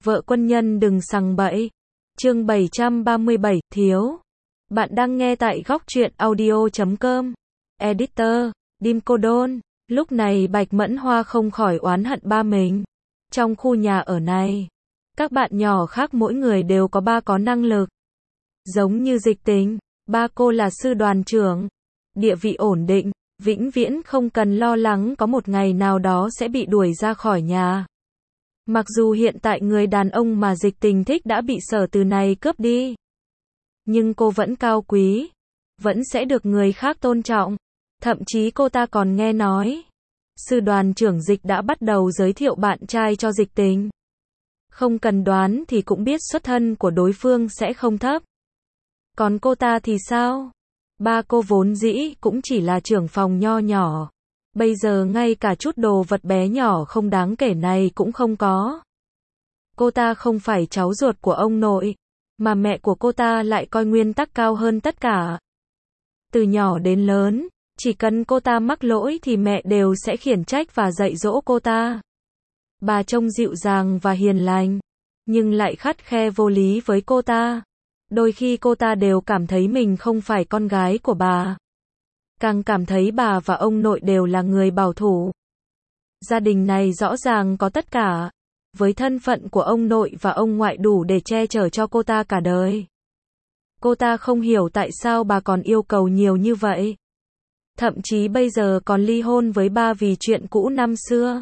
Vợ quân nhân đừng sằng bậy. Chương 737, thiếu. Bạn đang nghe tại góc truyện audio.com. Editor, Dim Cô Đôn. Lúc này Bạch Mẫn Hoa không khỏi oán hận ba mình. Trong khu nhà ở này, các bạn nhỏ khác mỗi người đều có ba có năng lực. Giống như Dịch Tình, ba cô là sư đoàn trưởng. Địa vị ổn định, vĩnh viễn không cần lo lắng có một ngày nào đó sẽ bị đuổi ra khỏi nhà. Mặc dù hiện tại người đàn ông mà Dịch Tình thích đã bị Sở Từ này cướp đi, nhưng cô vẫn cao quý, vẫn sẽ được người khác tôn trọng. Thậm chí cô ta còn nghe nói, sư đoàn trưởng Dịch đã bắt đầu giới thiệu bạn trai cho Dịch Tình. Không cần đoán thì cũng biết xuất thân của đối phương sẽ không thấp. Còn cô ta thì sao? Ba cô vốn dĩ cũng chỉ là trưởng phòng nho nhỏ. Bây giờ ngay cả chút đồ vật bé nhỏ không đáng kể này cũng không có. Cô ta không phải cháu ruột của ông nội, mà mẹ của cô ta lại coi nguyên tắc cao hơn tất cả. Từ nhỏ đến lớn, chỉ cần cô ta mắc lỗi thì mẹ đều sẽ khiển trách và dạy dỗ cô ta. Bà trông dịu dàng và hiền lành, nhưng lại khắt khe vô lý với cô ta. Đôi khi cô ta đều cảm thấy mình không phải con gái của bà. Càng cảm thấy bà và ông nội đều là người bảo thủ. Gia đình này rõ ràng có tất cả. Với thân phận của ông nội và ông ngoại đủ để che chở cho cô ta cả đời. Cô ta không hiểu tại sao bà còn yêu cầu nhiều như vậy. Thậm chí bây giờ còn ly hôn với ba vì chuyện cũ năm xưa.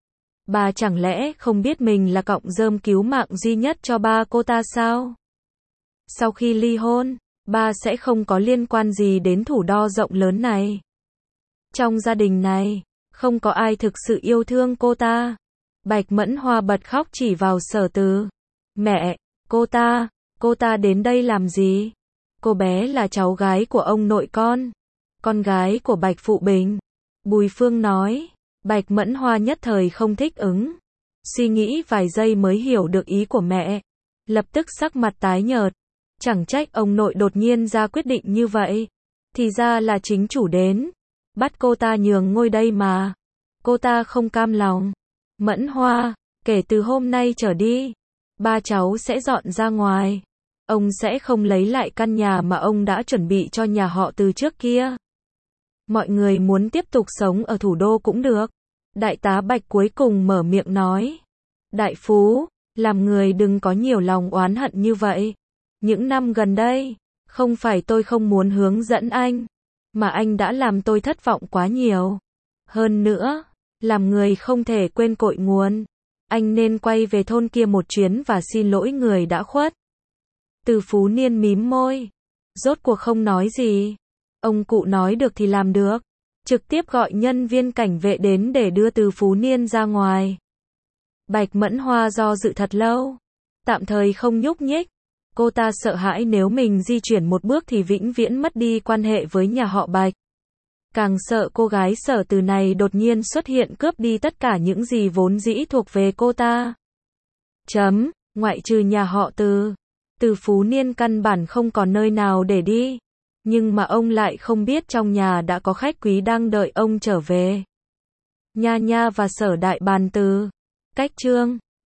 Bà chẳng lẽ không biết mình là cọng rơm cứu mạng duy nhất cho ba cô ta sao? Sau khi ly hôn, ba sẽ không có liên quan gì đến thủ đo rộng lớn này. Trong gia đình này, không có ai thực sự yêu thương cô ta. Bạch Mẫn Hoa bật khóc chỉ vào Sở Từ. Mẹ, cô ta đến đây làm gì? Cô bé là cháu gái của ông nội con gái của Bạch Phụ Bình. Bùi Phương nói. Bạch Mẫn Hoa nhất thời không thích ứng. Suy nghĩ vài giây mới hiểu được ý của mẹ. Lập tức sắc mặt tái nhợt. Chẳng trách ông nội đột nhiên ra quyết định như vậy. Thì ra là chính chủ đến. Bắt cô ta nhường ngôi đây mà. Cô ta không cam lòng. Mẫn Hoa, kể từ hôm nay trở đi, ba cháu sẽ dọn ra ngoài. Ông sẽ không lấy lại căn nhà mà ông đã chuẩn bị cho nhà họ từ trước kia. Mọi người muốn tiếp tục sống ở thủ đô cũng được. Đại tá Bạch cuối cùng mở miệng nói. Đại Phú, làm người đừng có nhiều lòng oán hận như vậy. Những năm gần đây, không phải tôi không muốn hướng dẫn anh, mà anh đã làm tôi thất vọng quá nhiều. Hơn nữa, làm người không thể quên cội nguồn. Anh nên quay về thôn kia một chuyến và xin lỗi người đã khuất. Từ Phú Niên mím môi. Rốt cuộc không nói gì. Ông cụ nói được thì làm được. Trực tiếp gọi nhân viên cảnh vệ đến để đưa Từ Phú Niên ra ngoài. Bạch Mẫn Hoa do dự thật lâu. Tạm thời không nhúc nhích. Cô ta sợ hãi nếu mình di chuyển một bước thì vĩnh viễn mất đi quan hệ với nhà họ Bạch. Càng sợ cô gái Sở Từ này đột nhiên xuất hiện cướp đi tất cả những gì vốn dĩ thuộc về cô ta. Ngoại trừ nhà họ Từ. Từ Phú Niên căn bản không còn nơi nào để đi. Nhưng mà ông lại không biết trong nhà đã có khách quý đang đợi ông trở về. Nha Nha và Sở Đại bàn từ. Cách chương